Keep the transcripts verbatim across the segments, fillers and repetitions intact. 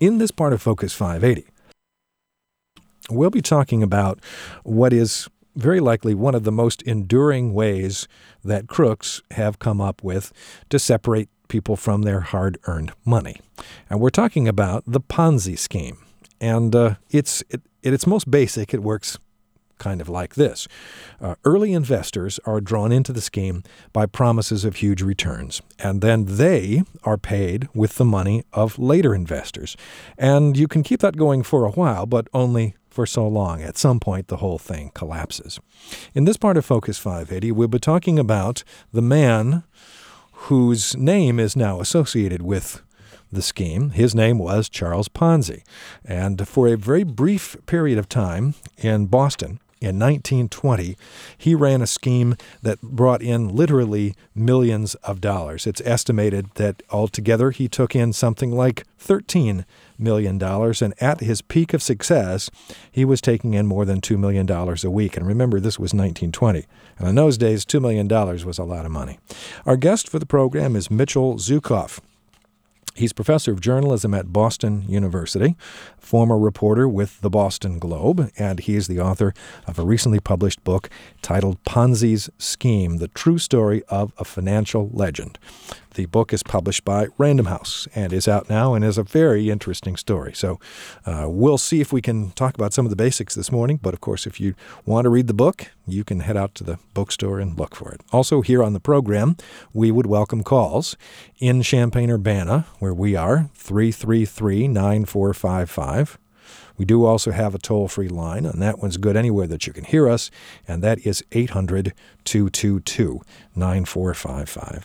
In this part of Focus five eighty, we'll be talking about what is very likely one of the most enduring ways that crooks have come up with to separate people from their hard-earned money. And we're talking about the Ponzi scheme. And uh, it's it, at its most basic, it works kind of like this. Uh, early investors are drawn into the scheme by promises of huge returns, and then they are paid with the money of later investors. And you can keep that going for a while, but only for so long. At some point, the whole thing collapses. In this part of Focus five eighty, we'll be talking about the man whose name is now associated with the scheme. His name was Charles Ponzi. And for a very brief period of time in Boston, in nineteen twenty, he ran a scheme that brought in literally millions of dollars. It's estimated that altogether he took in something like thirteen million dollars, and at his peak of success, he was taking in more than two million dollars a week. And remember, this was nineteen twenty. And in those days, two million dollars was a lot of money. Our guest for the program is Mitchell Zuckoff. He's professor of journalism at Boston University, former reporter with the Boston Globe, and he is the author of a recently published book titled Ponzi's Scheme, The True Story of a Financial Legend. The book is published by Random House and is out now and is a very interesting story. So uh, we'll see if we can talk about some of the basics this morning. But, of course, if you want to read the book, you can head out to the bookstore and look for it. Also, here on the program, we would welcome calls in Champaign-Urbana, where we are, three three three, nine four five five. We do also have a toll-free line, and that one's good anywhere that you can hear us, and that is eight hundred, two two two, nine four five five.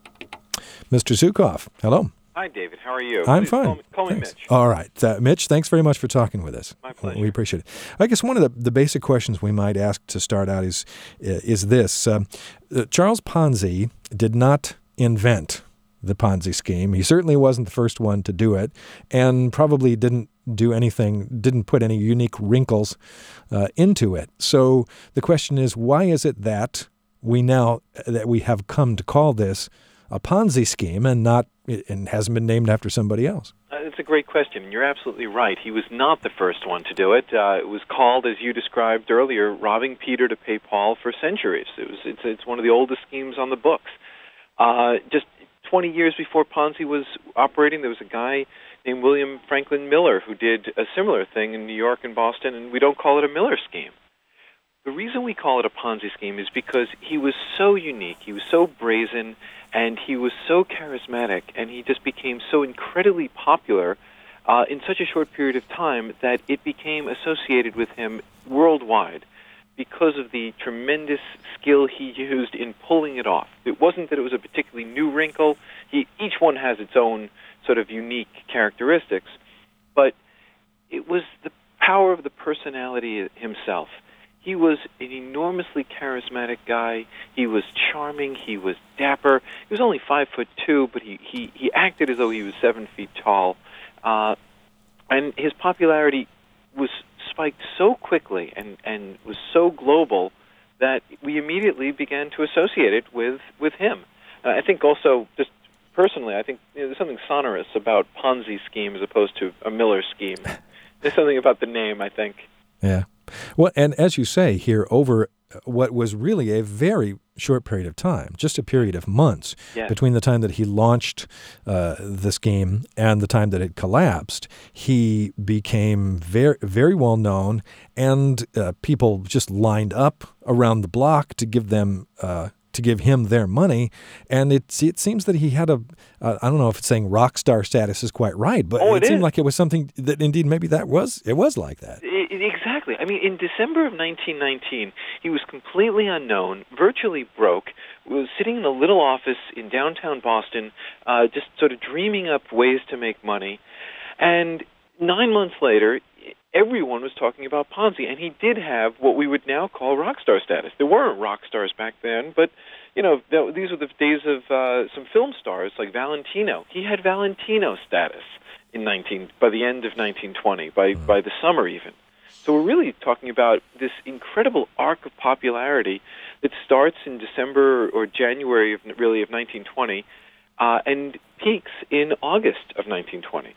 Mister Zuckoff, hello. Hi, David. How are you? I'm Please fine. Call me, call me Mitch. All right. Uh, Mitch, thanks very much for talking with us. My pleasure. We appreciate it. I guess one of the, the basic questions we might ask to start out is, is this. Um, uh, Charles Ponzi did not invent the Ponzi scheme. He certainly wasn't the first one to do it, and probably didn't do anything, didn't put any unique wrinkles uh, into it. So the question is, why is it that we now, that we have come to call this a Ponzi scheme and not, and hasn't been named after somebody else? Uh, it's a great question. You're absolutely right. He was not the first one to do it. Uh, it was called, as you described earlier, robbing Peter to pay Paul for centuries. It was, it's, it's one of the oldest schemes on the books. Uh, just twenty years before Ponzi was operating, there was a guy named William Franklin Miller who did a similar thing in New York and Boston, and we don't call it a Miller scheme. The reason we call it a Ponzi scheme is because he was so unique, he was so brazen, and he was so charismatic, and he just became so incredibly popular uh, in such a short period of time that it became associated with him worldwide because of the tremendous skill he used in pulling it off. It wasn't that it was a particularly new wrinkle. He, each one has its own sort of unique characteristics, but it was the power of the personality himself. He was an enormously charismatic guy. He was charming. He was dapper. He was only five foot two, but he, he, he acted as though he was seven feet tall. Uh, and his popularity was spiked so quickly and, and was so global that we immediately began to associate it with, with him. Uh, I think also, just personally, I think you know, there's something sonorous about Ponzi scheme as opposed to a Miller scheme. There's something about the name, I think. Yeah. Well, and as you say here, over what was really a very short period of time, just a period of months, yes. between the time that he launched uh, the scheme and the time that it collapsed, he became very, very well known, and uh, people just lined up around the block to give them uh, to give him their money. And it it seems that he had a uh, I don't know if it's saying rock star status is quite right, but oh, it, it seemed is. like it was something that indeed maybe that was it was like that. It, it, exactly. I mean, in December of nineteen nineteen, he was completely unknown, virtually broke, was sitting in a little office in downtown Boston, uh, just sort of dreaming up ways to make money. And nine months later, everyone was talking about Ponzi, and he did have what we would now call rock star status. There weren't rock stars back then, but you know th- these were the days of uh, some film stars like Valentino. He had Valentino status in nineteen by the end of nineteen twenty, by mm. by the summer even. So we're really talking about this incredible arc of popularity that starts in December or January of really of nineteen twenty. Uh, and peaks in August of nineteen twenty. Mm.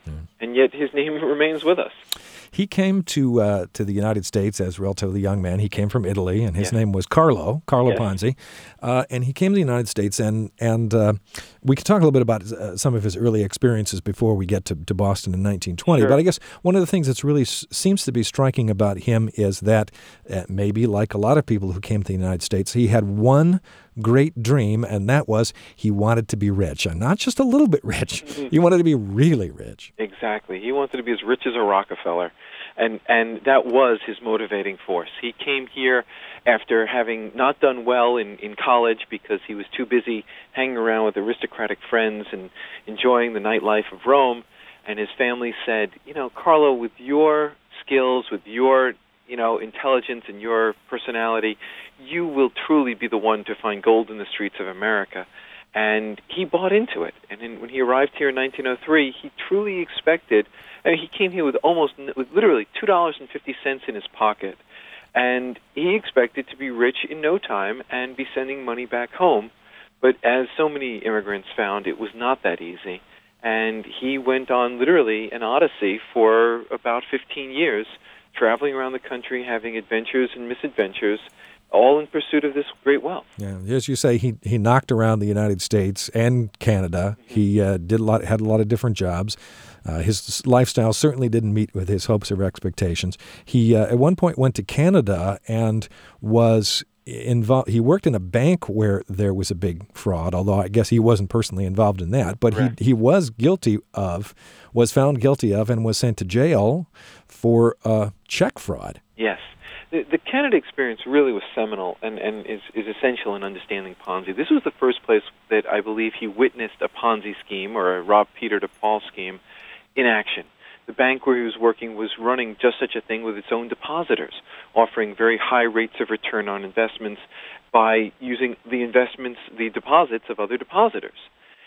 and yet his name remains with us. He came to uh, to the United States as a relatively young man. He came from Italy, and his Yes. name was Carlo, Carlo Yes. Ponzi. Uh, and he came to the United States, and and uh, we could talk a little bit about uh, some of his early experiences before we get to, to Boston in nineteen twenty. Sure. But I guess one of the things that's really s- seems to be striking about him is that uh, maybe like a lot of people who came to the United States, he had one great dream, and that was he wanted to be rich, and not just a little bit rich. Mm-hmm. He wanted to be really rich. Exactly. He wanted to be as rich as a Rockefeller, and and that was his motivating force. He came here after having not done well in, in college because he was too busy hanging around with aristocratic friends and enjoying the nightlife of Rome, and his family said, you know, Carlo, with your skills, with your, you know, intelligence and your personality, you will truly be the one to find gold in the streets of America. And he bought into it. And then when he arrived here in nineteen oh three, he truly expected, I mean, he came here with almost, with literally two dollars and fifty cents in his pocket. And he expected to be rich in no time and be sending money back home. But as so many immigrants found, it was not that easy. And he went on literally an odyssey for about fifteen years, traveling around the country, having adventures and misadventures, all in pursuit of this great wealth. Yeah, as you say, he he knocked around the United States and Canada. Mm-hmm. He uh, did a lot, had a lot of different jobs. Uh, his lifestyle certainly didn't meet with his hopes or expectations. He uh, at one point went to Canada and was involved. He worked in a bank where there was a big fraud, although I guess he wasn't personally involved in that. But right. he he was guilty of, was found guilty of, and was sent to jail for uh, check fraud. Yes. The, the Canada experience really was seminal and, and is, is essential in understanding Ponzi. This was the first place that I believe he witnessed a Ponzi scheme or a rob Peter to Paul scheme in action. The bank where he was working was running just such a thing with its own depositors, offering very high rates of return on investments by using the investments, the deposits of other depositors.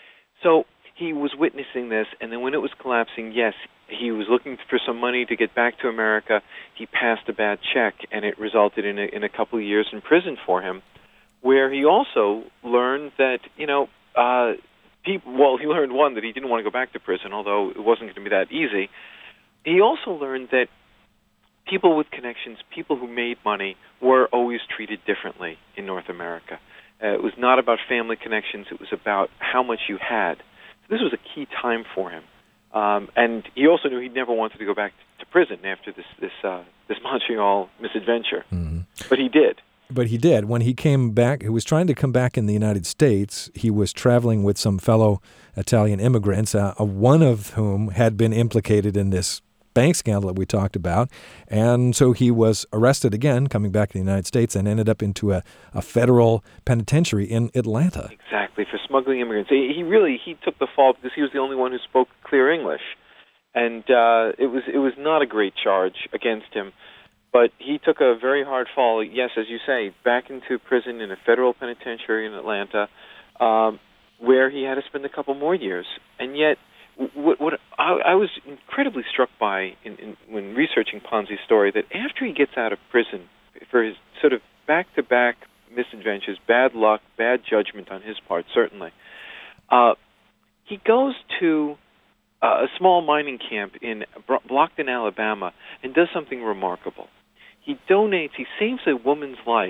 So he was witnessing this, and then when it was collapsing, yes, he was looking for some money to get back to America. He passed a bad check, and it resulted in a, in a couple of years in prison for him, where he also learned that, you know, uh, people, well, he learned, one, that he didn't want to go back to prison, although it wasn't going to be that easy. He also learned that people with connections, people who made money, were always treated differently in North America. Uh, it was not about family connections. It was about how much you had. So this was a key time for him. Um, and he also knew he never wanted to go back to prison after this this uh, this Montreal misadventure. Mm-hmm. But he did. But he did. When he came back, he was trying to come back in the United States. He was traveling with some fellow Italian immigrants, uh, one of whom had been implicated in this bank scandal that we talked about. And so he was arrested again, coming back to the United States, and ended up into a, a federal penitentiary in Atlanta. Exactly, for smuggling immigrants. He, he really, he took the fall because he was the only one who spoke clear English. And uh, it was it was not a great charge against him. But he took a very hard fall, yes, as you say, back into prison in a federal penitentiary in Atlanta, um, where he had to spend a couple more years. And yet, what, what I, I was incredibly struck by in, in, when researching Ponzi's story, that after he gets out of prison for his sort of back-to-back misadventures, bad luck, bad judgment on his part, certainly, uh, he goes to uh, a small mining camp in Blockton, Alabama, and does something remarkable. He donates, he saves a woman's life,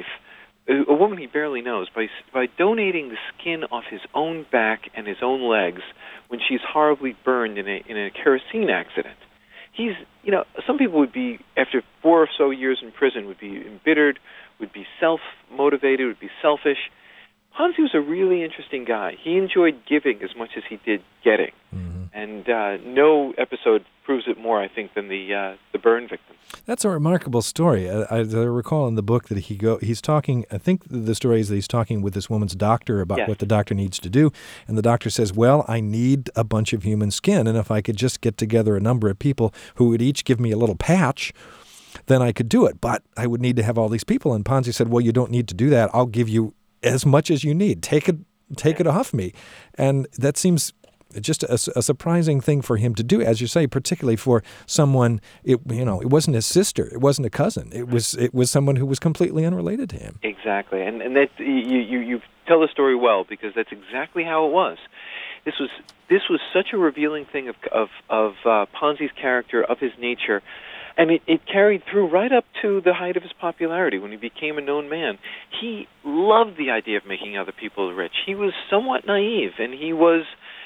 a woman he barely knows, by by donating the skin off his own back and his own legs when she's horribly burned in a in a kerosene accident. He's, you know, some people would be, after four or so years in prison, would be embittered, would be self-motivated, would be selfish. Ponzi was a really interesting guy. He enjoyed giving as much as he did getting. Mm-hmm. And uh, no episode proves it more, I think, than the uh, the burn victim. That's a remarkable story. I, I recall in the book that he go he's talking, I think the story is that he's talking with this woman's doctor about yes. what the doctor needs to do. And the doctor says, well, I need a bunch of human skin. And if I could just get together a number of people who would each give me a little patch, then I could do it. But I would need to have all these people. And Ponzi said, well, you don't need to do that. I'll give you as much as you need. Take it, take it off me. And that seems just a, a surprising thing for him to do, as you say, particularly for someone. It you know, it wasn't his sister, it wasn't a cousin. It was it was someone who was completely unrelated to him. Exactly, and and that you you you tell the story well, because that's exactly how it was. This was this was such a revealing thing of of, of uh, Ponzi's character, of his nature, and it, it carried through right up to the height of his popularity when he became a known man. He loved the idea of making other people rich. He was somewhat naive, and he was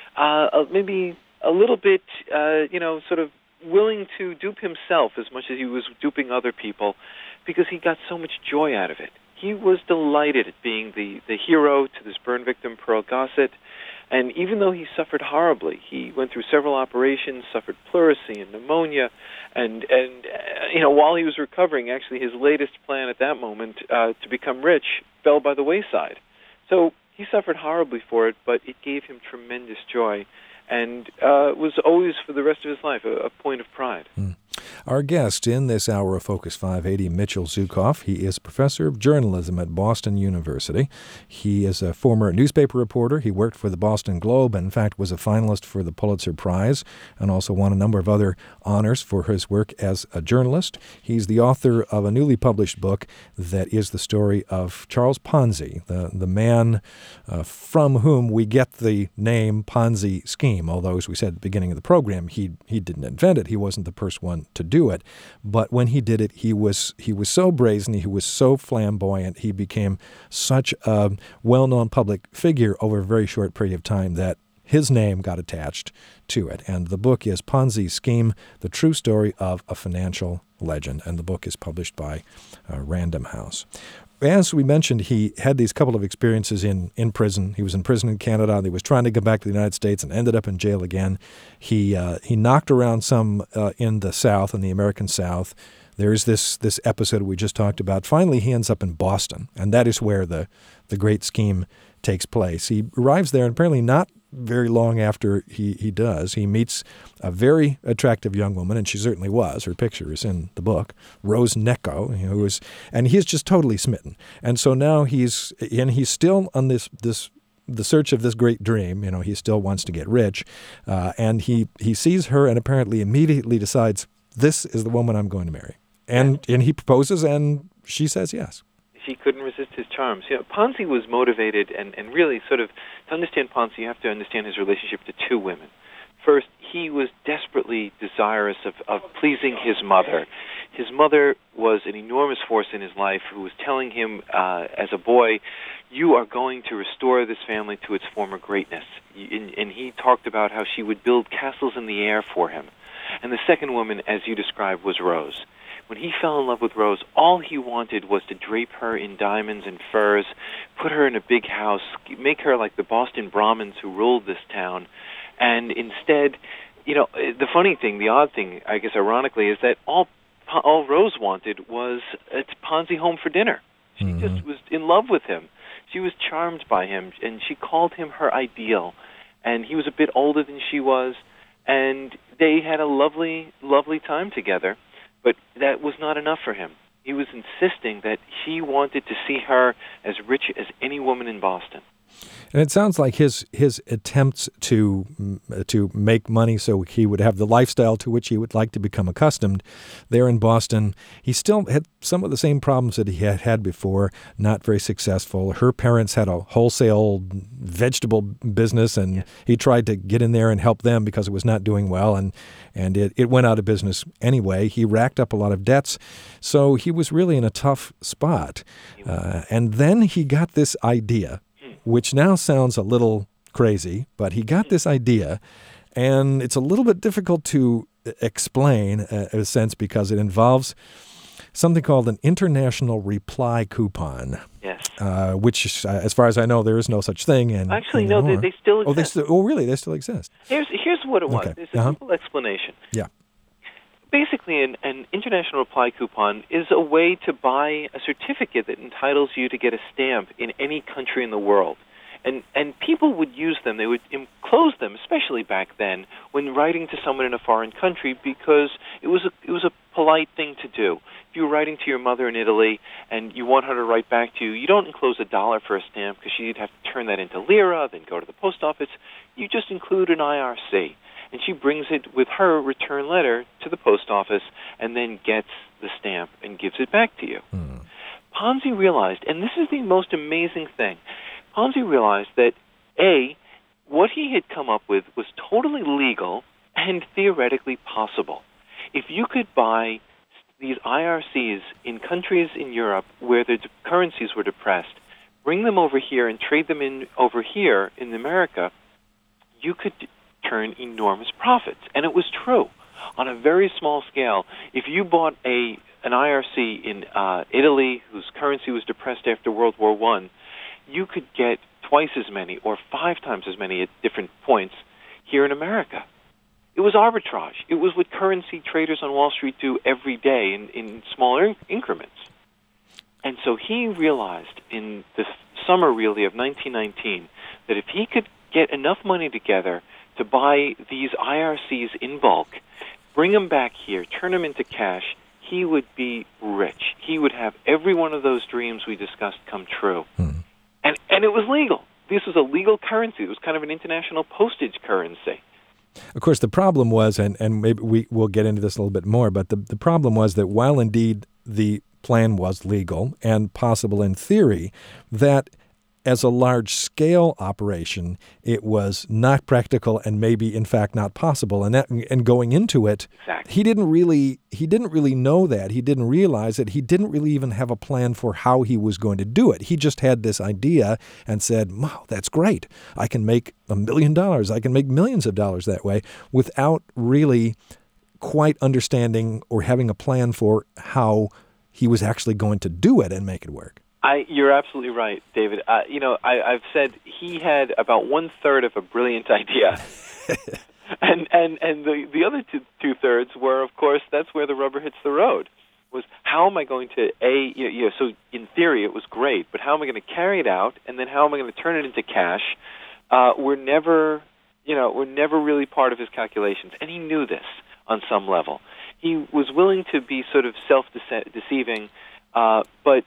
uh, maybe a little bit, uh, you know, sort of willing to dupe himself as much as he was duping other people, because he got so much joy out of it. He was delighted at being the, the hero to this burn victim, Pearl Gossett. And even though he suffered horribly, he went through several operations, suffered pleurisy and pneumonia, and, and uh, you know, while he was recovering, actually his latest plan at that moment uh, to become rich fell by the wayside. So he suffered horribly for it, but it gave him tremendous joy, and uh, was always, for the rest of his life, a, a point of pride. Mm. Our guest in this hour of Focus five eighty, Mitchell Zuckoff. He is professor of journalism at Boston University. He is a former newspaper reporter. He worked for the Boston Globe and, in fact, was a finalist for the Pulitzer Prize and also won a number of other honors for his work as a journalist. He's the author of a newly published book that is the story of Charles Ponzi, the, the man uh, from whom we get the name Ponzi scheme, although, as we said at the beginning of the program, he, he didn't invent it. He wasn't the first one to do it. But when he did it, he was he was so brazen, he was so flamboyant, he became such a well-known public figure over a very short period of time that his name got attached to it. And the book is Ponzi Scheme, The True Story of a Financial Legend. And the book is published by uh, Random House. As we mentioned, he had these couple of experiences in, in prison. He was in prison in Canada, and he was trying to get back to the United States and ended up in jail again. He uh, he knocked around some uh, in the South, in the American South. There's this this episode we just talked about. Finally, he ends up in Boston, and that is where the, the great scheme takes place. He arrives there, and apparently not very long after he, he does, he meets a very attractive young woman, and she certainly was. Her picture is in the book, Rose Necco, who was, and he's just totally smitten. And so now he's, and he's still on this this the search of this great dream. You know, he still wants to get rich, uh, and he he sees her, and apparently immediately decides, this is the woman I'm going to marry. And and he proposes, and she says yes. She couldn't resist his charms. You know, Ponzi was motivated, and, and really sort of, to understand Ponzi, you have to understand his relationship to two women. First, he was desperately desirous of, of pleasing his mother. His mother was an enormous force in his life who was telling him uh, as a boy, you are going to restore this family to its former greatness. And, and he talked about how she would build castles in the air for him. And the second woman, as you described, was Rose. When he fell in love with Rose, all he wanted was to drape her in diamonds and furs, put her in a big house, make her like the Boston Brahmins who ruled this town. And instead, you know, the funny thing, the odd thing, I guess ironically, is that all all Rose wanted was a Ponzi home for dinner. She mm-hmm. just was in love with him. She was charmed by him, and she called him her ideal. And he was a bit older than she was, and they had a lovely, lovely time together. But that was not enough for him. He was insisting that he wanted to see her as rich as any woman in Boston. And it sounds like his his attempts to to make money so he would have the lifestyle to which he would like to become accustomed there in Boston, he still had some of the same problems that he had had before, not very successful. Her parents had a wholesale vegetable business, and yeah. he tried to get in there and help them because it was not doing well, and, and it, it went out of business anyway. He racked up a lot of debts, so he was really in a tough spot. Uh, and then he got this idea, which now sounds a little crazy, but he got this idea, and it's a little bit difficult to explain, uh, in a sense, because it involves something called an international reply coupon. Yes. Uh, which, uh, as far as I know, there is no such thing. And actually, no, they, they still exist. Oh, they still, oh, really? They still exist. Here's here's what it was. Okay. There's a uh-huh. simple explanation. Yeah. Basically, an, an international reply coupon is a way to buy a certificate that entitles you to get a stamp in any country in the world. And and people would use them. They would enclose them, especially back then, when writing to someone in a foreign country, because it was a it was a polite thing to do. If you were writing to your mother in Italy and you want her to write back to you, you don't enclose a dollar for a stamp because she'd have to turn that into lira, then go to the post office. You just include an I R C. And she brings it with her return letter to the post office and then gets the stamp and gives it back to you. Hmm. Ponzi realized, and this is the most amazing thing, Ponzi realized that, A, what he had come up with was totally legal and theoretically possible. If you could buy these I R Cs in countries in Europe where the currencies were depressed, bring them over here and trade them in over here in America, you could turn enormous profits. And it was true. On a very small scale, if you bought a an I R C in uh, Italy whose currency was depressed after World War One, you could get twice as many or five times as many at different points here in America. It was arbitrage. It was what currency traders on Wall Street do every day in, in smaller increments. And so he realized in the summer, really, of nineteen nineteen that if he could get enough money together to buy these I R Cs in bulk, bring them back here, turn them into cash, he would be rich. He would have every one of those dreams we discussed come true. Hmm. And and it was legal. This was a legal currency. It was kind of an international postage currency. Of course, the problem was, and, and maybe we will get into this a little bit more, but the, the problem was that while indeed the plan was legal and possible in theory, that as a large-scale operation, it was not practical and maybe, in fact, not possible. And that, and going into it, exactly. he didn't really he didn't really know that. He didn't realize it. He didn't really even have a plan for how he was going to do it. He just had this idea and said, "Wow, that's great! I can make a million dollars. I can make millions of dollars that way," without really quite understanding or having a plan for how he was actually going to do it and make it work. I, you're absolutely right, David. Uh, you know, I, I've said he had about one third of a brilliant idea, and and and the the other two two thirds were, of course, that's where the rubber hits the road. Was how am I going to a you know, you know so in theory it was great, but how am I going to carry it out, and then how am I going to turn it into cash? Uh, we're never you know we're never really part of his calculations, and he knew this on some level. He was willing to be sort of self-deceiving, uh, but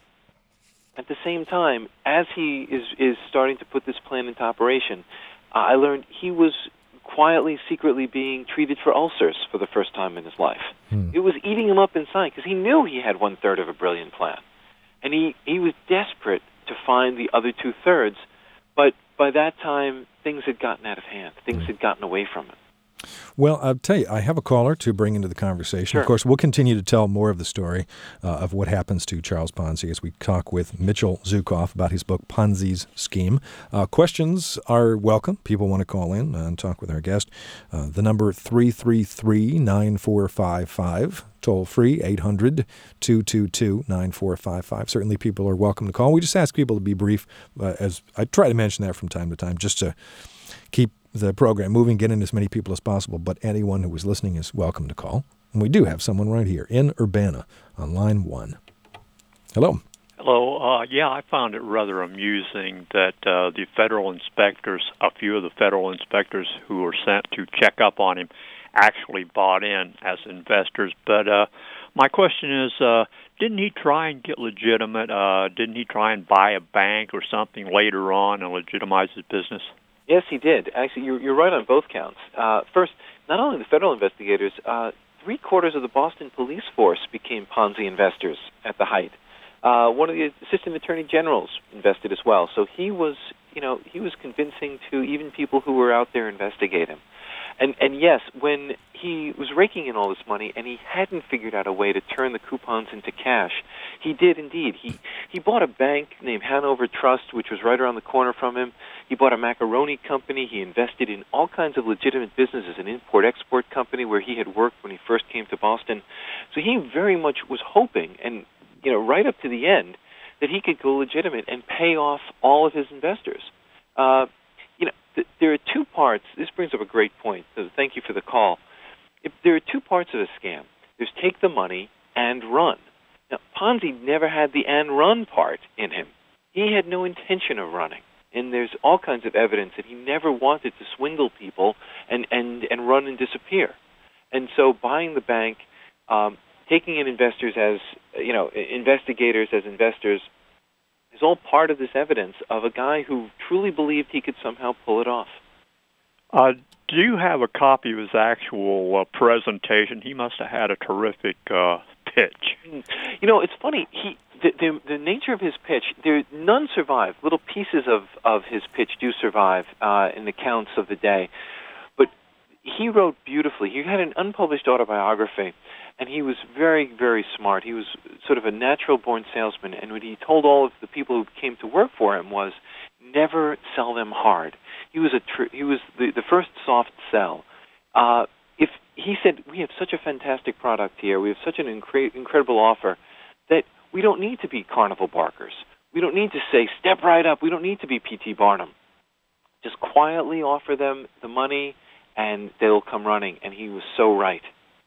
at the same time, as he is, is starting to put this plan into operation, uh, I learned he was quietly, secretly being treated for ulcers for the first time in his life. Hmm. It was eating him up inside because he knew he had one-third of a brilliant plan. And he, he was desperate to find the other two-thirds, but by that time, things had gotten out of hand. Things hmm. had gotten away from him. Well, I'll tell you, I have a caller to bring into the conversation. Sure. Of course, we'll continue to tell more of the story uh, of what happens to Charles Ponzi as we talk with Mitchell Zuckoff about his book, Ponzi's Scheme. Uh, questions are welcome. People want to call in and talk with our guest. Uh, the number three three three, nine four five five. Toll free, eight hundred, two two two, nine four five five. Certainly people are welcome to call. We just ask people to be brief, uh, as I try to mention that from time to time, just to keep the program moving, get in as many people as possible, but anyone who is listening is welcome to call. And we do have someone right here in Urbana on line one. Hello. Hello. Uh, yeah, I found it rather amusing that uh, the federal inspectors, a few of the federal inspectors who were sent to check up on him, actually bought in as investors. But uh, my question is, uh, didn't he try and get legitimate? Uh, didn't he try and buy a bank or something later on and legitimize his business? Yes, he did. Actually, you're, you're right on both counts. Uh, first, not only the federal investigators, uh, three-quarters of the Boston police force became Ponzi investors at the height. Uh, one of the assistant attorney generals invested as well. So he was, you know, he was convincing to even people who were out there investigate him. And and yes, when he was raking in all this money and he hadn't figured out a way to turn the coupons into cash, he did indeed. He he bought a bank named Hanover Trust, which was right around the corner from him. He bought a macaroni company. He invested in all kinds of legitimate businesses, an import-export company where he had worked when he first came to Boston. So he very much was hoping, and you know, right up to the end, that he could go legitimate and pay off all of his investors. Uh, you know, th- there are two parts. This brings up a great point, so thank you for the call. If there are two parts of a scam. There's take the money and run. Now, Ponzi never had the and run part in him. He had no intention of running. And there's all kinds of evidence that he never wanted to swindle people and, and, and run and disappear. And so buying the bank, um, taking in investors as, you know, investigators as investors, is all part of this evidence of a guy who truly believed he could somehow pull it off. Uh, do you have a copy of his actual uh, presentation? He must have had a terrific uh, pitch. You know, it's funny. He the, the, the nature of his pitch, there none survive. Little pieces of, of his pitch do survive uh, in the accounts of the day. But he wrote beautifully. He had an unpublished autobiography, and he was very, very smart. He was sort of a natural-born salesman, and what he told all of the people who came to work for him was, never sell them hard. He was a tr- he was the, the first soft sell. Uh, if he said, we have such a fantastic product here, we have such an incre- incredible offer, that we don't need to be carnival barkers. We don't need to say, step right up. We don't need to be P T Barnum. Just quietly offer them the money, and they'll come running. And he was so right.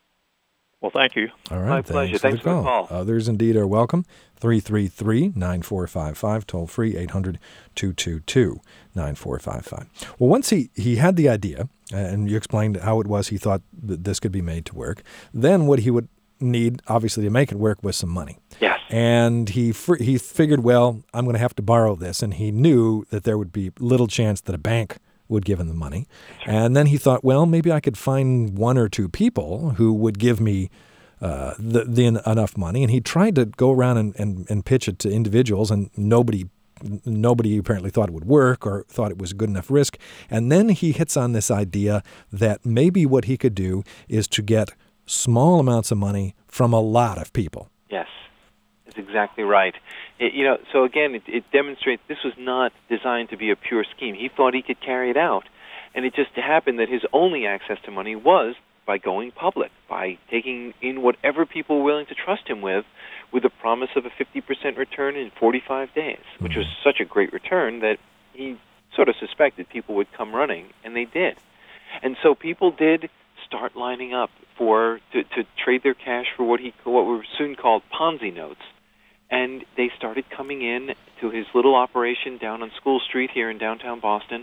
Well, thank you. All right. My thanks pleasure. For Thanks the for the call. call. Others indeed are welcome. three three three, nine four five five, toll free, eight hundred, two two two, nine four five five. Well, once he, he had the idea, and you explained how it was he thought that this could be made to work, then what he would need, obviously, to make it work was some money. Yes. And he fr- he figured, well, I'm going to have to borrow this, and he knew that there would be little chance that a bank would give him the money. Right. And then he thought, well, maybe I could find one or two people who would give me uh, the, the enough money. And he tried to go around and, and, and pitch it to individuals, and nobody nobody apparently thought it would work or thought it was a good enough risk. And then he hits on this idea that maybe what he could do is to get small amounts of money from a lot of people. Yes, that's exactly right. It, you know, so again, it, it demonstrates this was not designed to be a pure scheme. He thought he could carry it out, and it just happened that his only access to money was by going public, by taking in whatever people were willing to trust him with, with the promise of a fifty percent return in forty-five days, which Mm-hmm. was such a great return that he sort of suspected people would come running, and they did. And so people did start lining up for to, to trade their cash for what he what were soon called Ponzi notes, and they started coming in to his little operation down on School Street here in downtown Boston,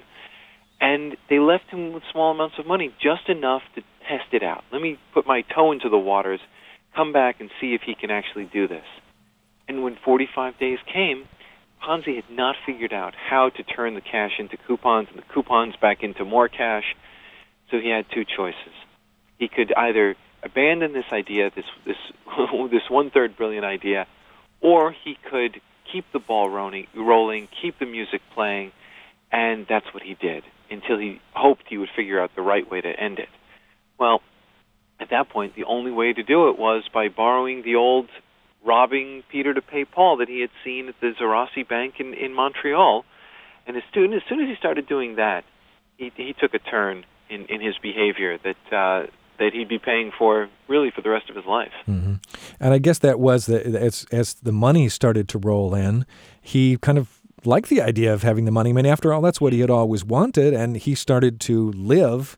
and they left him with small amounts of money, just enough to test it out. Let me put my toe into the waters, come back and see if he can actually do this. And when forty-five days came, Ponzi had not figured out how to turn the cash into coupons and the coupons back into more cash, so he had two choices. He could either abandon this idea, this this this one-third brilliant idea, or he could keep the ball rolling, rolling, keep the music playing, and that's what he did until he hoped he would figure out the right way to end it. Well, at that point, the only way to do it was by borrowing the old robbing Peter to pay Paul that he had seen at the Zarasi Bank in, in Montreal. And as soon, as soon as he started doing that, he, he took a turn in, in his behavior that uh, that he'd be paying for really for the rest of his life. Mm-hmm. And I guess that was that as as the money started to roll in, he kind of liked the idea of having the money. I mean, after all, that's what he had always wanted, and he started to live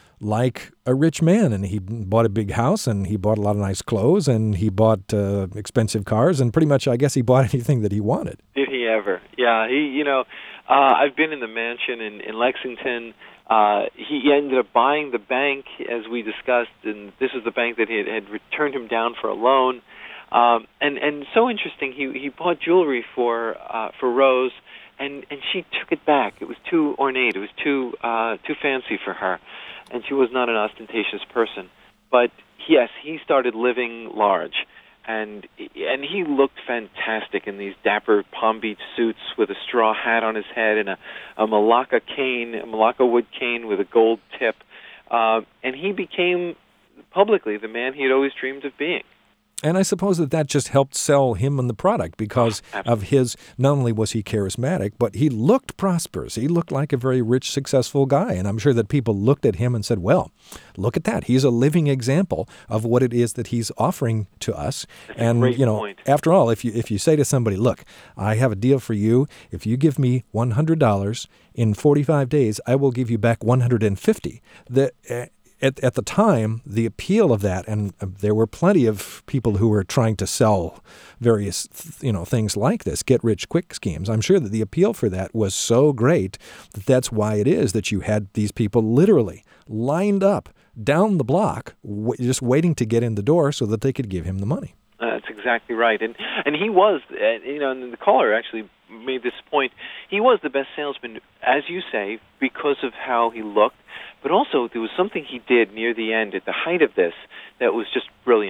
like a rich man. And he bought a big house, and he bought a lot of nice clothes, and he bought uh, expensive cars, and pretty much, I guess, he bought anything that he wanted. Did he ever? Yeah, he. You know, uh, I've been in the mansion in, in Lexington. Uh, he ended up buying the bank, as we discussed, and this is the bank that had, had turned him down for a loan. Um, and and so interesting, he he bought jewelry for uh, for Rose, and, and she took it back. It was too ornate. It was too uh, too fancy for her, and she was not an ostentatious person. But yes, he started living large. And and he looked fantastic in these dapper Palm Beach suits with a straw hat on his head and a, a Malacca cane, a Malacca wood cane with a gold tip. Uh, and he became publicly the man he had always dreamed of being. And I suppose that that just helped sell him and the product because Oh, of his, not only was he charismatic, but he looked prosperous. He looked like a very rich, successful guy. And I'm sure that people looked at him and said, well, look at that. He's a living example of what it is that he's offering to us. That's a and, great you know, point. after all, if you if you say to somebody, look, I have a deal for you. If you give me one hundred dollars in forty-five days, I will give you back one hundred fifty dollars. The uh, At, at the time, the appeal of that, and uh, there were plenty of people who were trying to sell various, th- you know, things like this, get-rich-quick schemes. I'm sure that the appeal for that was so great that that's why it is that you had these people literally lined up down the block, w- just waiting to get in the door so that they could give him the money. Uh, that's exactly right, and and he was, uh, you know, and the caller actually made this point. He was the best salesman, as you say, because of how he looked, but also there was something he did near the end, at the height of this, that was just brilliant.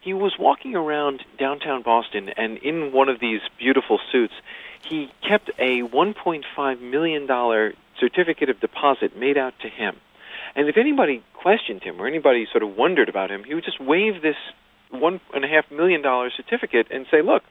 he was walking around downtown Boston, and in one of these beautiful suits, he kept a one point five million dollars certificate of deposit made out to him. And if anybody questioned him or anybody sort of wondered about him, he would just wave this one and a half million dollar certificate and say, "Look,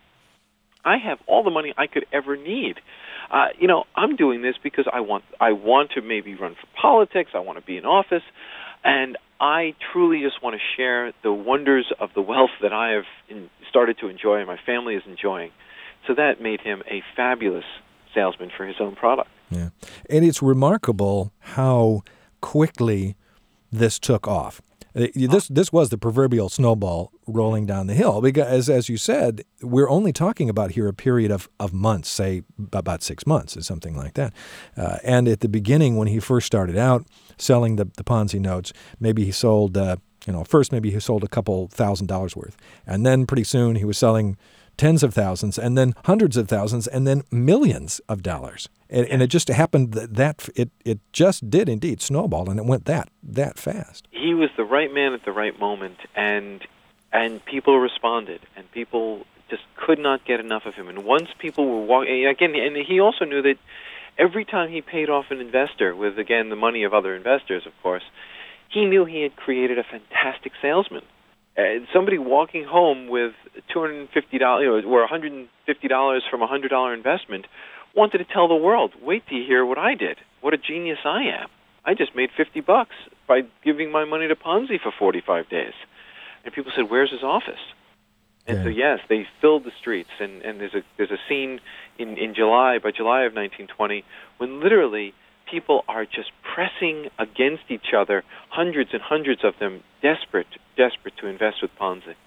I have all the money I could ever need. Uh, you know, I'm doing this because I want I want to maybe run for politics. I want to be in office, and I truly just want to share the wonders of the wealth that I have in, started to enjoy and my family is enjoying." So that made him a fabulous salesman for his own product. Yeah, and it's remarkable how quickly this took off. This this was the proverbial snowball rolling down the hill because, as you said, we're only talking about here a period of, of months, say about six months or something like that. Uh, and at the beginning, when he first started out selling the, the Ponzi notes, maybe he sold, uh, you know, first maybe he sold a couple thousand dollars worth. And then pretty soon he was selling tens of thousands and then hundreds of thousands and then millions of dollars. And, and it just happened that, that it, it just did indeed snowball, and it went that that fast. He was the right man at the right moment, and and people responded, and people just could not get enough of him. And once people were walking, again, and he also knew that every time he paid off an investor with, again, the money of other investors, of course, he knew he had created a fantastic salesman. Uh, somebody walking home with two hundred fifty dollars or one hundred fifty dollars from a one hundred dollars investment wanted to tell the world, wait till you hear what I did. What a genius I am. I just made fifty bucks by giving my money to Ponzi for forty-five days. And people said, where's his office? And yeah. so, yes, they filled the streets. And, and there's a there's a scene in, in July, by July of nineteen twenty, when literally people are just pressing against each other, hundreds and hundreds of them, desperate, desperate to invest with Ponzi.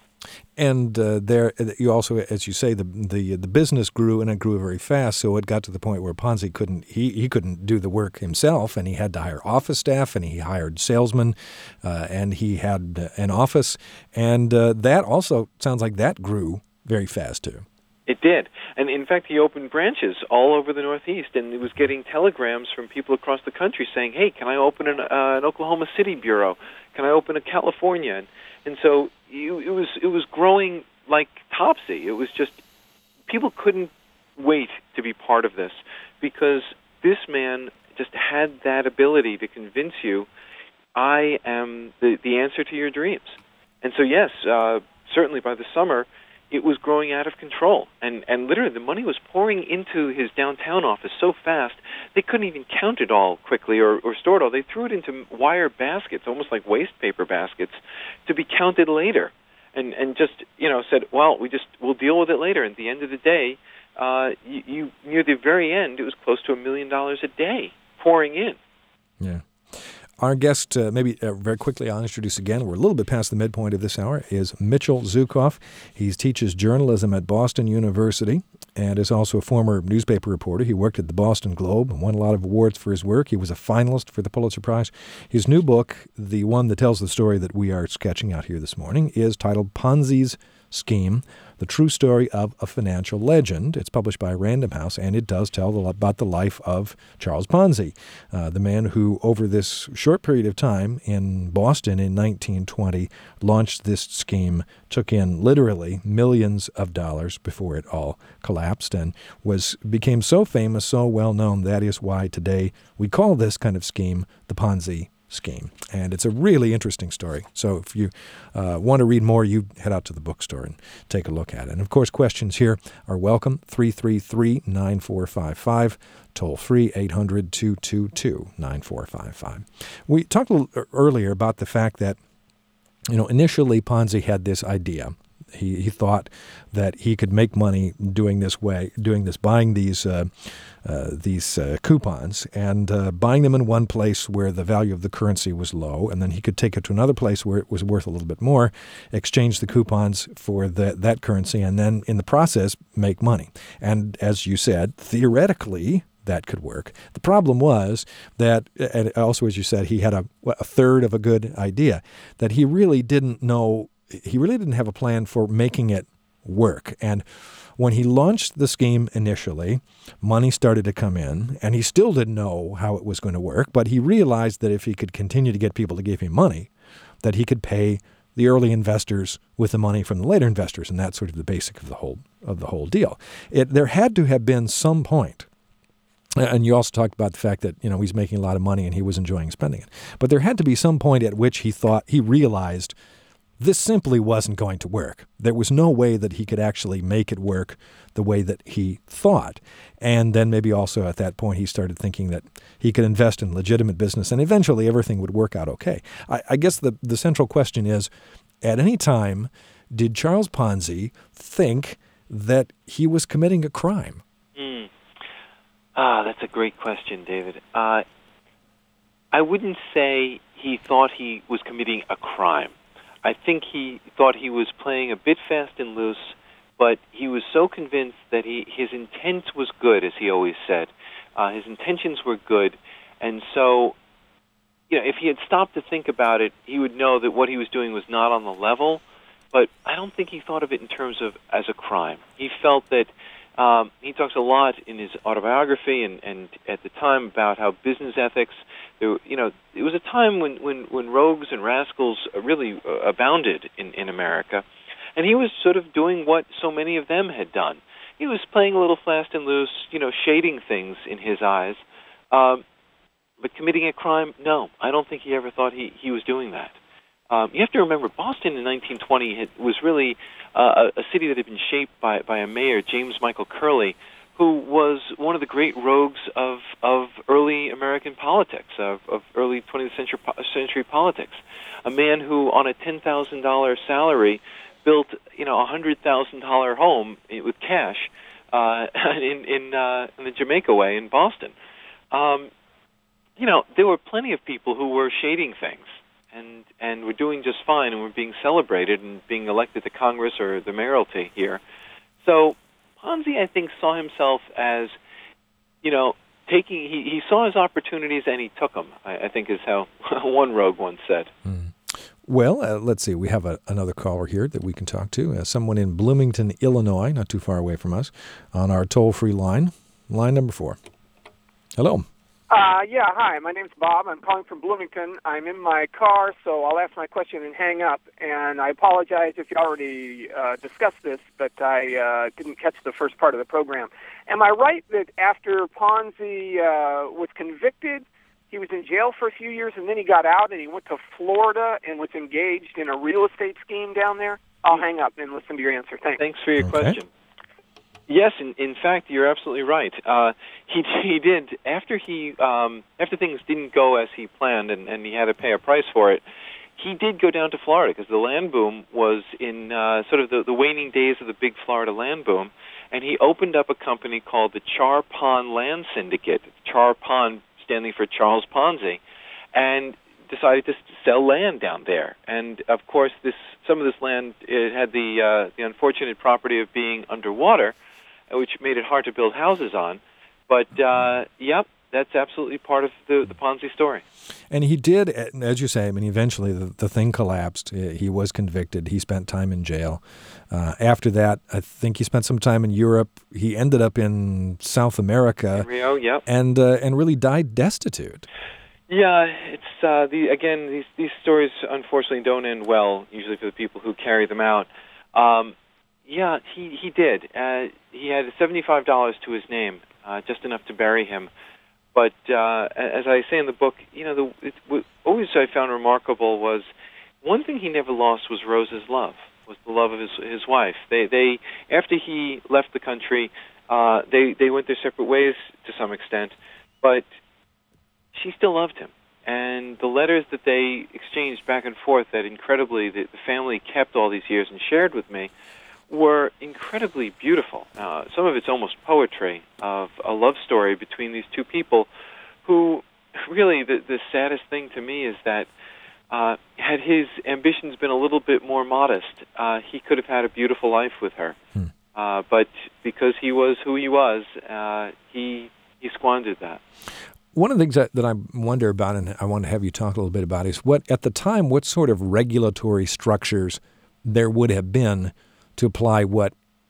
And uh, there, you also, as you say, the the the business grew, and it grew very fast. So it got to the point where Ponzi couldn't he he couldn't do the work himself, and he had to hire office staff, and he hired salesmen, uh, and he had an office, and uh, that also sounds like that grew very fast too. It did, and in fact, he opened branches all over the Northeast, and he was getting telegrams from people across the country saying, "Hey, can I open an, uh, an Oklahoma City bureau? Can I open a California?" And, and so you, it was it was growing like topsy. It was just people couldn't wait to be part of this because this man just had that ability to convince you, "I am the the answer to your dreams." And so, yes, uh, certainly by the summer, it was growing out of control. And, and literally the money was pouring into his downtown office so fast, they couldn't even count it all quickly or, or store it all. They threw it into wire baskets, almost like waste paper baskets, to be counted later. And, and just, you know, said, well, we just, we'll deal with it later. And at the end of the day, uh, you, you near the very end, it was close to a million dollars a day pouring in. Yeah. Our guest, uh, maybe uh, very quickly, I'll introduce again. We're a little bit past the midpoint of this hour, is Mitchell Zuckoff. He teaches journalism at Boston University and is also a former newspaper reporter. He worked at the Boston Globe and won a lot of awards for his work. He was a finalist for the Pulitzer Prize. His new book, the one that tells the story that we are sketching out here this morning, is titled Ponzi's Scheme, The True Story of a Financial Legend. It's published by Random House, and it does tell about the life of Charles Ponzi, uh, the man who, over this short period of time in Boston in nineteen twenty, launched this scheme, took in literally millions of dollars before it all collapsed, and was became so famous, so well known. That is why today we call this kind of scheme the Ponzi scheme. And it's a really interesting story. So if you uh, want to read more, you head out to the bookstore and take a look at it. And of course, questions here are welcome. three three three, nine four five five, toll free eight hundred, two two two, nine four five five. We talked a little earlier about the fact that, you know, initially Ponzi had this idea. He he thought that he could make money doing this way, doing this, buying these uh, uh, these uh, coupons and uh, buying them in one place where the value of the currency was low, and then he could take it to another place where it was worth a little bit more, exchange the coupons for the, that currency, and then in the process make money. And as you said, theoretically, that could work. The problem was that, and also as you said, he had a, a third of a good idea, that he really didn't know. He really didn't have a plan for making it work. And when he launched the scheme initially, money started to come in, and he still didn't know how it was going to work, but he realized that if he could continue to get people to give him money, that he could pay the early investors with the money from the later investors, and that's sort of the basic of the whole of the whole deal. It, there had to have been some point, and you also talked about the fact that, you know, he's making a lot of money and he was enjoying spending it. But there had to be some point at which he thought, he realized this simply wasn't going to work. There was no way that he could actually make it work the way that he thought. And then maybe also at that point he started thinking that he could invest in legitimate business and eventually everything would work out okay. I, I guess the, the central question is, at any time, did Charles Ponzi think that he was committing a crime? Mm. Ah, that's a great question, David. Uh, I wouldn't say he thought he was committing a crime. I think he thought he was playing a bit fast and loose, but he was so convinced that he his intent was good, as he always said. Uh, his intentions were good, and so, you know, if he had stopped to think about it, he would know that what he was doing was not on the level, but I don't think he thought of it in terms of as a crime. He felt that, um, he talks a lot in his autobiography and, and at the time about how business ethics, there, you know, it was a time when, when, when rogues and rascals really uh, abounded in, in America, and he was sort of doing what so many of them had done. He was playing a little fast and loose, you know, shading things in his eyes, um, but committing a crime, no, I don't think he ever thought he, he was doing that. Um, you have to remember, Boston in nineteen twenty had, was really uh, a, a city that had been shaped by, by a mayor, James Michael Curley, who was one of the great rogues of, of early American politics, of, of early twentieth century, century politics. A man who, on a ten thousand dollars salary, built, you know, a one hundred thousand dollars home with cash uh, in in, uh, in the Jamaica Way in Boston. Um, you know, there were plenty of people who were shading things and and were doing just fine and were being celebrated and being elected to Congress or the mayoralty here. So Ponzi, I think, saw himself as, you know, taking, he, he saw his opportunities and he took them, I, I think is how one rogue once said. Mm. Well, uh, let's see. We have a, another caller here that we can talk to, uh, someone in Bloomington, Illinois, not too far away from us, on our toll-free line, line number four. Hello. Uh, yeah, hi. My name's Bob. I'm calling from Bloomington. I'm in my car, so I'll ask my question and hang up. And I apologize if you already uh, discussed this, but I uh, didn't catch the first part of the program. Am I right that after Ponzi uh, was convicted, he was in jail for a few years, and then he got out and he went to Florida and was engaged in a real estate scheme down there? I'll hang up and listen to your answer. Thanks. Thanks for your Okay. question. Yes, in, in fact, you're absolutely right. Uh, he he did after he um, after things didn't go as he planned, and, and he had to pay a price for it. He did go down to Florida because the land boom was in uh, sort of the, the waning days of the big Florida land boom, and he opened up a company called the Char Pon Land Syndicate. Char Pon standing for Charles Ponzi, and decided to sell land down there. And of course, this some of this land, it had the uh, the unfortunate property of being underwater, which made it hard to build houses on. But, uh, yep, that's absolutely part of the, the Ponzi story. And he did, as you say, I mean, eventually the, the thing collapsed. He was convicted. He spent time in jail. Uh, after that, I think he spent some time in Europe. He ended up in South America. In Rio, yep. And, uh, and really died destitute. Yeah, it's, uh, the again, these, these stories, unfortunately, don't end well, usually for the people who carry them out. Um, Yeah, he he did. Uh, he had seventy-five dollars to his name, uh, just enough to bury him. But uh, as I say in the book, you know, the it, what always I found remarkable was one thing he never lost was Rose's love, was the love of his his wife. They they after he left the country, uh, they they went their separate ways to some extent, but she still loved him. And the letters that they exchanged back and forth, that incredibly the, the family kept all these years and shared with me, were incredibly beautiful. Uh, some of it's almost poetry of a love story between these two people who really, the, the saddest thing to me is that uh, had his ambitions been a little bit more modest, uh, he could have had a beautiful life with her. Hmm. Uh, but because he was who he was, uh, he he squandered that. One of the things that, that I wonder about, and I want to have you talk a little bit about, is what, at the time, what sort of regulatory structures there would have been to apply what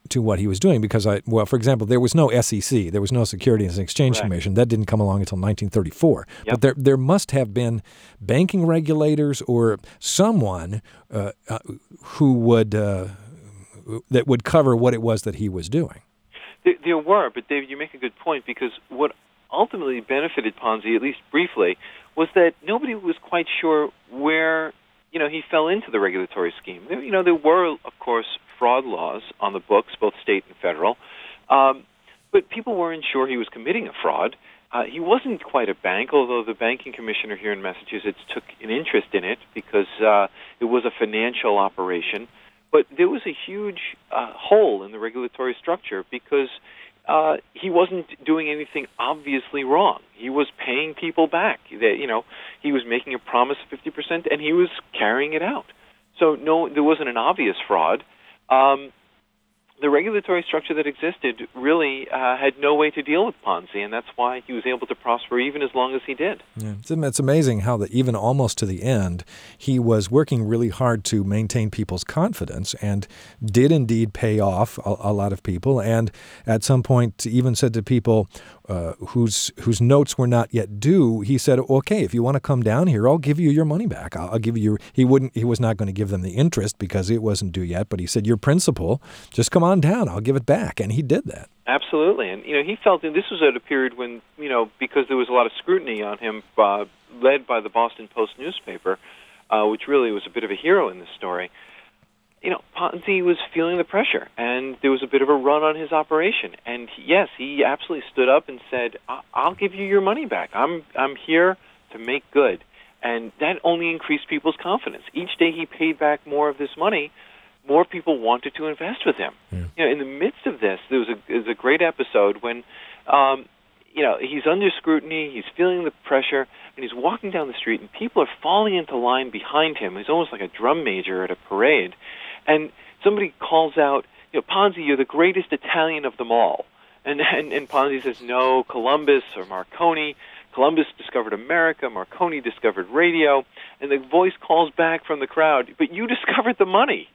to what he was doing because, I well, for example, there was no S E C. There was no Securities and Exchange Correct. Commission. That didn't come along until nineteen thirty-four. Yep. But there there must have been banking regulators or someone uh, uh, who would uh, that would cover what it was that he was doing. There, there were, but David, you make a good point because what ultimately benefited Ponzi, at least briefly, was that nobody was quite sure where, you know, he fell into the regulatory scheme. There, you know, there were, of course, fraud laws on the books, both state and federal, um, but people weren't sure he was committing a fraud. Uh, he wasn't quite a bank, although the banking commissioner here in Massachusetts took an interest in it because uh, it was a financial operation. But there was a huge uh, hole in the regulatory structure because uh, he wasn't doing anything obviously wrong. He was paying people back. That, you know, he was making a promise of fifty percent, and he was carrying it out. So no, there wasn't an obvious fraud. Um, the regulatory structure that existed really uh, had no way to deal with Ponzi, and that's why he was able to prosper even as long as he did. Yeah. It's, it's amazing how that even almost to the end, he was working really hard to maintain people's confidence and did indeed pay off a, a lot of people, and at some point even said to people uh, whose whose notes were not yet due, he said, okay, if you want to come down here, I'll give you your money back. I'll, I'll give you your, he wouldn't, he was not going to give them the interest because it wasn't due yet, but he said, your principal, just come on down, I'll give it back. And he did that. Absolutely. And, you know, he felt that this was at a period when, you know, because there was a lot of scrutiny on him, uh, led by the Boston Post newspaper, uh, which really was a bit of a hero in this story, you know, Ponzi was feeling the pressure, and there was a bit of a run on his operation. And, yes, he absolutely stood up and said, I- I'll give you your money back. I'm I'm here to make good. And that only increased people's confidence. Each day he paid back more of this money, more people wanted to invest with him. Yeah. You know, in the midst of this, there was a, there was a great episode when, um, you know, he's under scrutiny, he's feeling the pressure, and he's walking down the street, and people are falling into line behind him. He's almost like a drum major at a parade. And somebody calls out, you know, Ponzi, you're the greatest Italian of them all. And, and, and Ponzi says, no, Columbus or Marconi. Columbus discovered America, Marconi discovered radio. And the voice calls back from the crowd, but you discovered the money.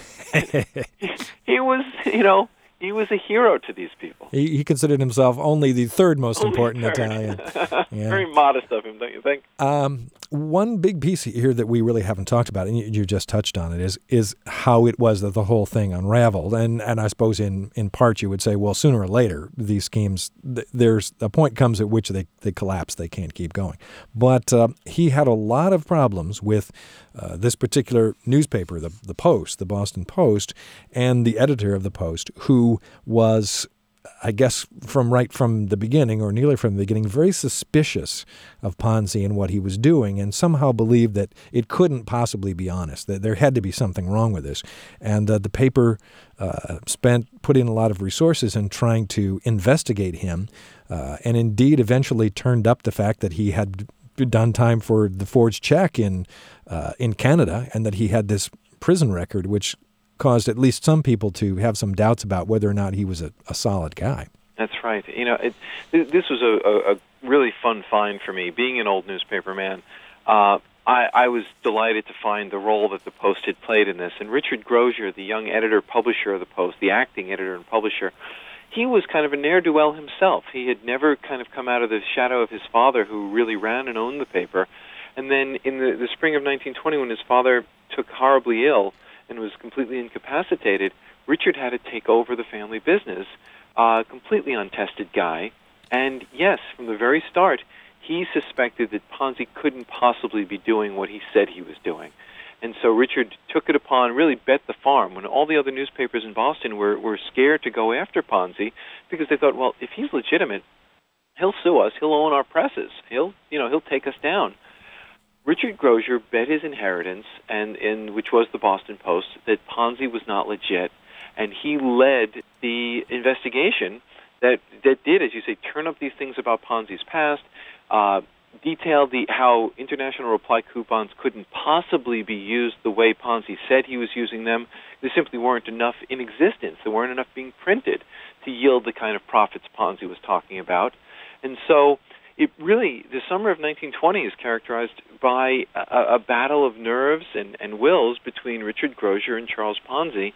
he, he was, you know, he was a hero to these people. He, he considered himself only the third most only important third. Italian. Yeah. Very modest of him, don't you think? Um, one big piece here that we really haven't talked about, and you, you just touched on it, is is how it was that the whole thing unraveled. And and I suppose in, in part you would say, well, sooner or later, these schemes, th- there's a point comes at which they, they collapse. They can't keep going. But uh, he had a lot of problems with uh, this particular newspaper, the, the Post, the Boston Post, and the editor of the Post, who was, I guess, from right from the beginning, or nearly from the beginning, very suspicious of Ponzi and what he was doing, and somehow believed that it couldn't possibly be honest, that there had to be something wrong with this. And uh, the paper uh, spent, put in a lot of resources in trying to investigate him, uh, and indeed eventually turned up the fact that he had done time for the forged check in uh, in Canada, and that he had this prison record, which caused at least some people to have some doubts about whether or not he was a, a solid guy. That's right. You know, it, this was a, a, a really fun find for me. Being an old newspaper man, uh, I, I was delighted to find the role that the Post had played in this. And Richard Grozier, the young editor-publisher of the Post, the acting editor and publisher, he was kind of a ne'er-do-well himself. He had never kind of come out of the shadow of his father, who really ran and owned the paper. And then in the, the spring of nineteen twenty, when his father took horribly ill and was completely incapacitated, Richard had to take over the family business, uh, completely untested guy. And yes, from the very start, he suspected that Ponzi couldn't possibly be doing what he said he was doing. And so Richard took it upon, really bet the farm, when all the other newspapers in Boston were, were scared to go after Ponzi, because they thought, well, if he's legitimate, he'll sue us, he'll own our presses, he'll, you know, he'll take us down. Richard Grozier bet his inheritance, and in which was the Boston Post, that Ponzi was not legit, and he led the investigation that that did, as you say, turn up these things about Ponzi's past, uh, detailed the how international reply coupons couldn't possibly be used the way Ponzi said he was using them. There simply weren't enough in existence. There weren't enough being printed to yield the kind of profits Ponzi was talking about. And so it really, the summer of nineteen twenty is characterized by a, a battle of nerves and, and wills between Richard Grozier and Charles Ponzi.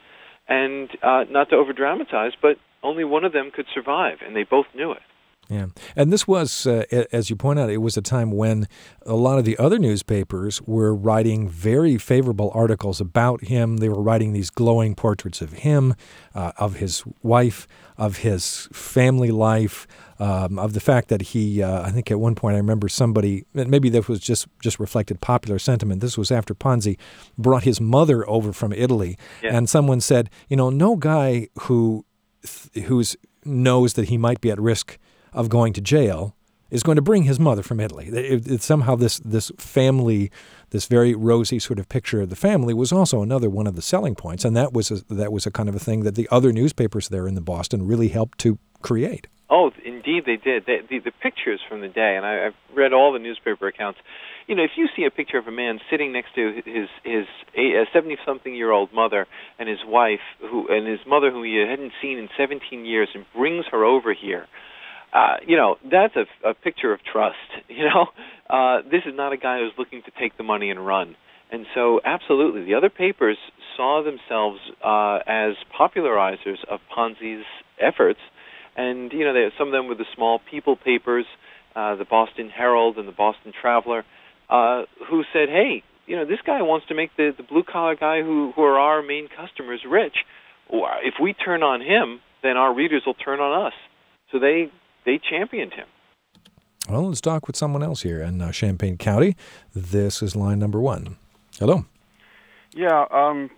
and uh, not to over-dramatize, but only one of them could survive, and they both knew it. Yeah. And this was, uh, as you point out, it was a time when a lot of the other newspapers were writing very favorable articles about him. They were writing these glowing portraits of him, uh, of his wife, of his family life, um, of the fact that he, uh, I think at one point I remember somebody, maybe this was just, just reflected popular sentiment. This was after Ponzi brought his mother over from Italy. Yeah. And someone said, you know, no guy who who's knows that he might be at risk of going to jail is going to bring his mother from Italy. It, it, somehow this this family, this very rosy sort of picture of the family was also another one of the selling points, and that was a, that was a kind of a thing that the other newspapers there in the Boston really helped to create. Oh, indeed they did. They, the, the pictures from the day, and I, I've read all the newspaper accounts. You know, if you see a picture of a man sitting next to his his seventy-something-year-old mother and his wife, who and his mother who he hadn't seen in seventeen years, and brings her over here, Uh, you know, that's a, a picture of trust. You know, uh, this is not a guy who's looking to take the money and run. And so, absolutely, the other papers saw themselves uh, as popularizers of Ponzi's efforts. And, you know, they, some of them were the small people papers, uh, the Boston Herald and the Boston Traveler, uh, who said, hey, you know, this guy wants to make the, the blue-collar guy who, who are our main customers rich. Or if we turn on him, then our readers will turn on us. So they... They championed him. Well, let's talk with someone else here in uh, Champaign County. This is line number one. Hello. Yeah, um,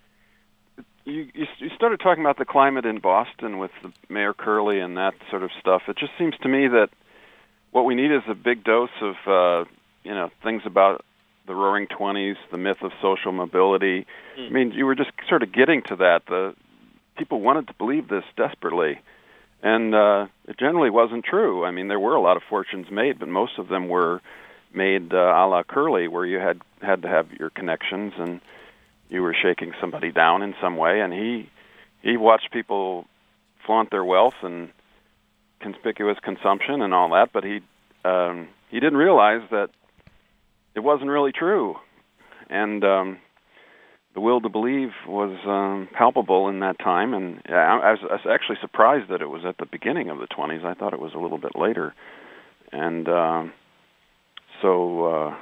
you, you you started talking about the climate in Boston with the Mayor Curley and that sort of stuff. It just seems to me that what we need is a big dose of uh, you know things about the Roaring Twenties, the myth of social mobility. Mm. I mean, you were just sort of getting to that. The people wanted to believe this desperately. And uh, it generally wasn't true. I mean, there were a lot of fortunes made, but most of them were made uh, a la Curley, where you had, had to have your connections and you were shaking somebody down in some way. And he he watched people flaunt their wealth and conspicuous consumption and all that, but he um, he didn't realize that it wasn't really true. And um, the will to believe was um, palpable in that time, and I was, I was actually surprised that it was at the beginning of the twenties. I thought it was a little bit later. And um, so uh,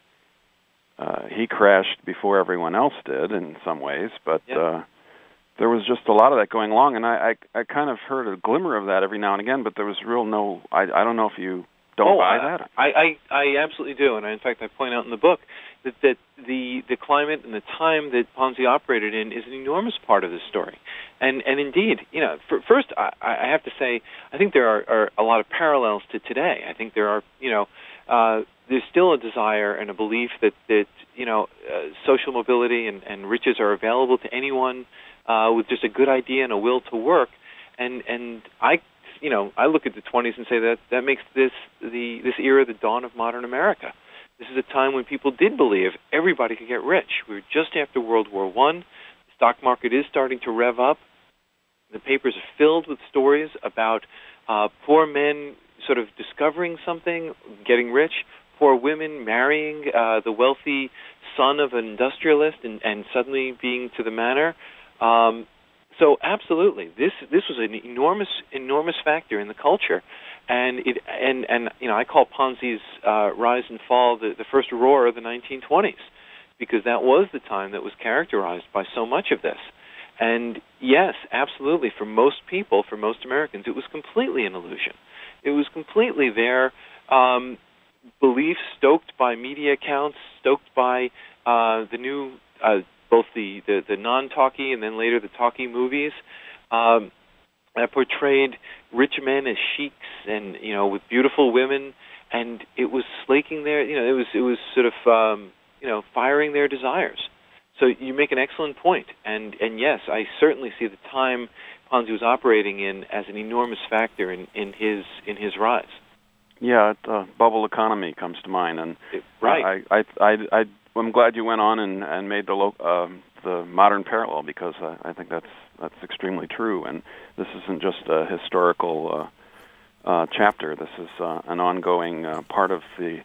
uh, he crashed before everyone else did in some ways, but yeah. uh, there was just a lot of that going along, and I, I, I kind of heard a glimmer of that every now and again, but there was real no, I, I don't know if you don't oh, buy I, that. I, I, I absolutely do, and I, in fact I point out in the book that, that the the climate and the time that Ponzi operated in is an enormous part of this story. And and indeed, you know, for, first I, I have to say I think there are, are a lot of parallels to today. I think there are, you know, uh, there's still a desire and a belief that, that you know, uh, social mobility and, and riches are available to anyone uh, with just a good idea and a will to work. And and I you know, I look at the twenties and say that that makes this the this era the dawn of modern America. This is a time when people did believe everybody could get rich. We were just after World War One. The stock market is starting to rev up. The papers are filled with stories about uh, poor men sort of discovering something, getting rich, poor women marrying uh, the wealthy son of an industrialist and, and suddenly being to the manor. Um, So absolutely, this this was an enormous enormous factor in the culture, and it and, and you know I call Ponzi's uh, rise and fall the, the first roar of the nineteen twenties, because that was the time that was characterized by so much of this. And yes, absolutely, for most people, for most Americans, it was completely an illusion. It was completely their um, beliefs stoked by media accounts, stoked by uh, the new. Uh, both the, the, the non-talkie and then later the talkie movies um, that portrayed rich men as sheiks and, you know, with beautiful women, and it was slaking their, you know, it was it was sort of, um, you know, firing their desires. So you make an excellent point, and and yes, I certainly see the time Ponzi was operating in as an enormous factor in, in his in his rise. Yeah, uh, bubble economy comes to mind, and it, right. I I I. I I'm glad you went on and, and made the lo- uh, the modern parallel, because uh, I think that's that's extremely true. And this isn't just a historical uh, uh, chapter. This is uh, an ongoing uh, part of the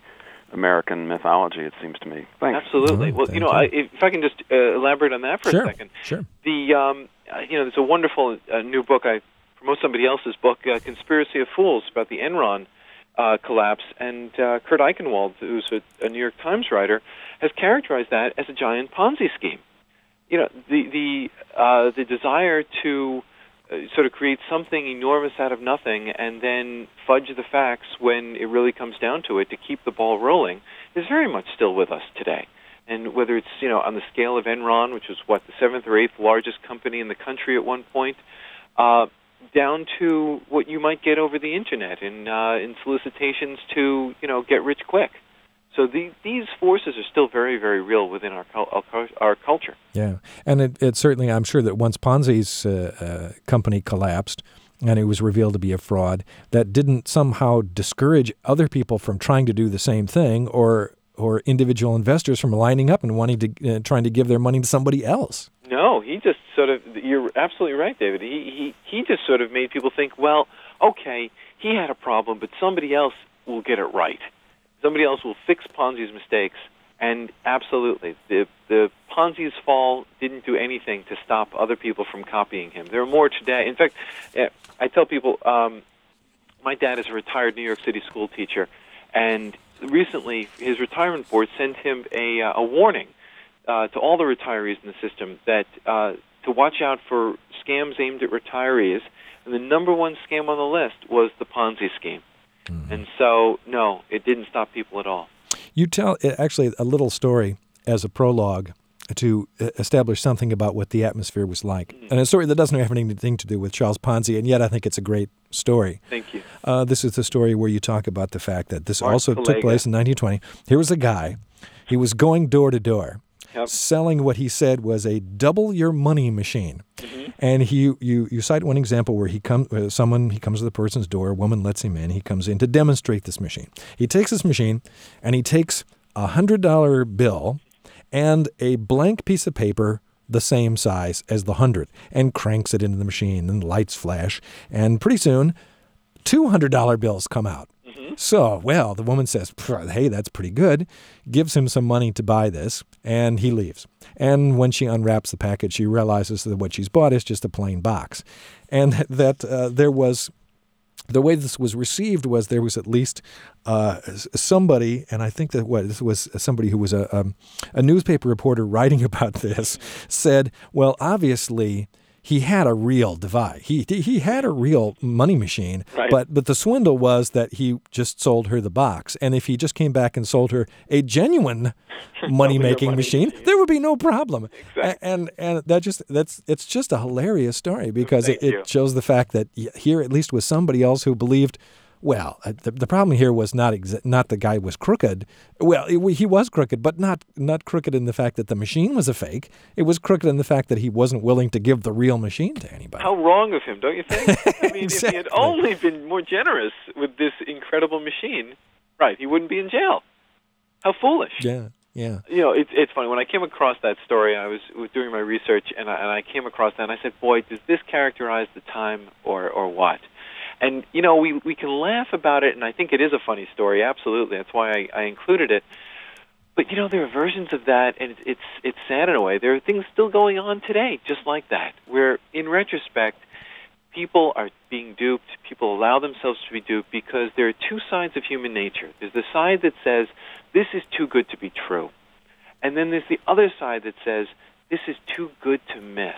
American mythology, it seems to me. Thanks. Absolutely. Oh, well, you know, I, if I can just uh, elaborate on that for sure. a second. Sure. The um, uh, you know, there's a wonderful uh, new book. I promote somebody else's book, uh, "Conspiracy of Fools," about the Enron uh, collapse, and uh, Kurt Eichenwald, who's a, a New York Times writer, has characterized that as a giant Ponzi scheme. You know, the the uh, the desire to uh, sort of create something enormous out of nothing and then fudge the facts when it really comes down to it to keep the ball rolling is very much still with us today. And whether it's, you know, on the scale of Enron, which was, what, the seventh or eighth largest company in the country at one point, uh, down to what you might get over the Internet in, uh, in solicitations to, you know, get rich quick. So the, these forces are still very, very real within our our, our culture. Yeah, and it, it certainly, I'm sure that once Ponzi's uh, uh, company collapsed and it was revealed to be a fraud, that didn't somehow discourage other people from trying to do the same thing, or or individual investors from lining up and wanting to uh, trying to give their money to somebody else. No, he just sort of, you're absolutely right, David. He, he, he just sort of made people think, well, okay, he had a problem, but somebody else will get it right. Somebody else will fix Ponzi's mistakes. And absolutely, the the Ponzi's fall didn't do anything to stop other people from copying him. There are more today. In fact, I tell people, um, my dad is a retired New York City school teacher, and recently his retirement board sent him a, uh, a warning uh, to all the retirees in the system that uh, to watch out for scams aimed at retirees. And the number one scam on the list was the Ponzi scheme. Mm-hmm. And so, no, it didn't stop people at all. You tell actually a little story as a prologue to establish something about what the atmosphere was like. Mm-hmm. And a story that doesn't have anything to do with Charles Ponzi, and yet I think it's a great story. Thank you. Uh, this is the story where you talk about the fact that this Mark also Kalega. took place in nineteen twenty. Here was a guy. He was going door to door, yep. selling what he said was a double your money machine. Mm-hmm. And he, you, you cite one example where he comes, uh, someone, he comes to the person's door, a woman lets him in, he comes in to demonstrate this machine. He takes this machine and he takes a one hundred dollar bill and a blank piece of paper the same size as the hundred and cranks it into the machine, and lights flash, and pretty soon two hundred dollar bills come out. Mm-hmm. So, well, the woman says, hey, that's pretty good, gives him some money to buy this, and he leaves. And when she unwraps the package, she realizes that what she's bought is just a plain box, and that uh, there was... The way this was received was there was at least uh, somebody, and I think that what this was somebody who was a, um, a newspaper reporter writing about this, said, well, obviously he had a real device. He he had a real money machine, right. but but the swindle was that he just sold her the box. And if he just came back and sold her a genuine money-making money machine, machine, there would be no problem. Exactly. And and that just that's it's just a hilarious story because it, Thank you. it shows the fact that here at least was somebody else who believed. Well, the, the problem here was not exa- not the guy was crooked. Well, it, he was crooked, but not not crooked in the fact that the machine was a fake. It was crooked in the fact that he wasn't willing to give the real machine to anybody. How wrong of him, don't you think? I mean, Exactly. If he had only been more generous with this incredible machine, right, he wouldn't be in jail. How foolish. Yeah, yeah. You know, it's it's funny. When I came across that story, I was, was doing my research, and I, and I came across that, and I said, boy, does this characterize the time or, or what? And, you know, we, we can laugh about it, and I think it is a funny story, absolutely. That's why I, I included it. But, you know, there are versions of that, and it's, it's it's sad in a way. There are things still going on today just like that, where, in retrospect, people are being duped, people allow themselves to be duped because there are two sides of human nature. There's the side that says, this is too good to be true. And then there's the other side that says, this is too good to miss.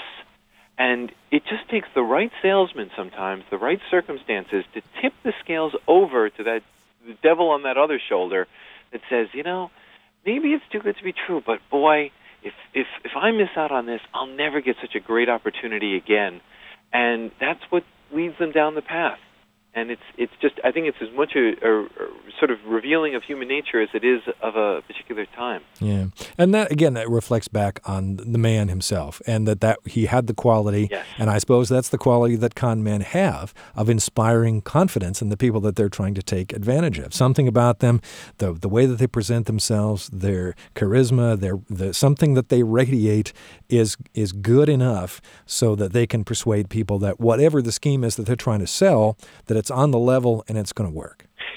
And it just takes the right salesman sometimes, the right circumstances, to tip the scales over to that the devil on that other shoulder that says, you know, maybe it's too good to be true, but boy, if if if I miss out on this, I'll never get such a great opportunity again. And that's what leads them down the path. And it's it's just, I think it's as much a, a, a sort of revealing of human nature as it is of a particular time. Yeah. And that, again, that reflects back on the man himself, and that, that he had the quality, yes. and I suppose that's the quality that con men have, of inspiring confidence in the people that they're trying to take advantage of. Something about them, the the way that they present themselves, their charisma, their the something that they radiate is is good enough so that they can persuade people that whatever the scheme is that they're trying to sell, that it's on the level and it's going to work.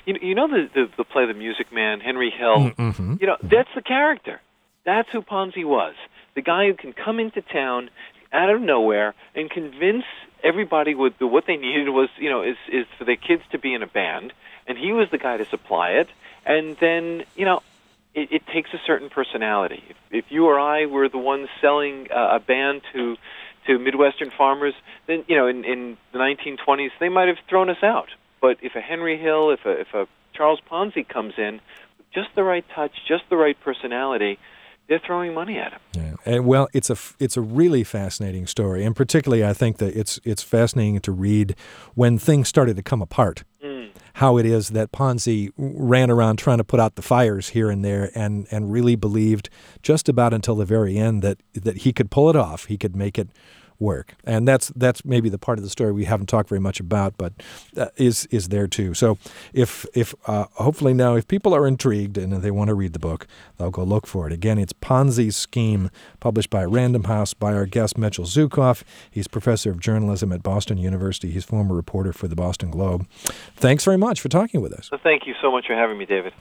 You, you know the, the the play The Music Man, Henry Hill. Mm-hmm. You know that's the character. That's who Ponzi was. The guy who can come into town out of nowhere and convince everybody with the, what they needed was, you know, is is for their kids to be in a band, and he was the guy to supply it. And then, you know, it, it takes a certain personality. If, if you or I were the ones selling uh, a band to to Midwestern farmers, then, you know, in, in the nineteen twenties, they might have thrown us out. But if a Henry Hill, if a, if a Charles Ponzi comes in, with just the right touch, just the right personality, they're throwing money at him. Yeah. And well, it's a it's a really fascinating story, and particularly I think that it's it's fascinating to read when things started to come apart. Mm. How it is that Ponzi ran around trying to put out the fires here and there, and and really believed just about until the very end that that he could pull it off, he could make it work. And that's that's maybe the part of the story we haven't talked very much about, but uh, is is there too. So if if uh, hopefully now if people are intrigued and they want to read the book, they'll go look for it. Again, it's Ponzi's Scheme, published by Random House by our guest Mitchell Zukoff. He's professor of journalism at Boston University. He's former reporter for the Boston Globe. Thanks very much for talking with us. So thank you so much for having me, David.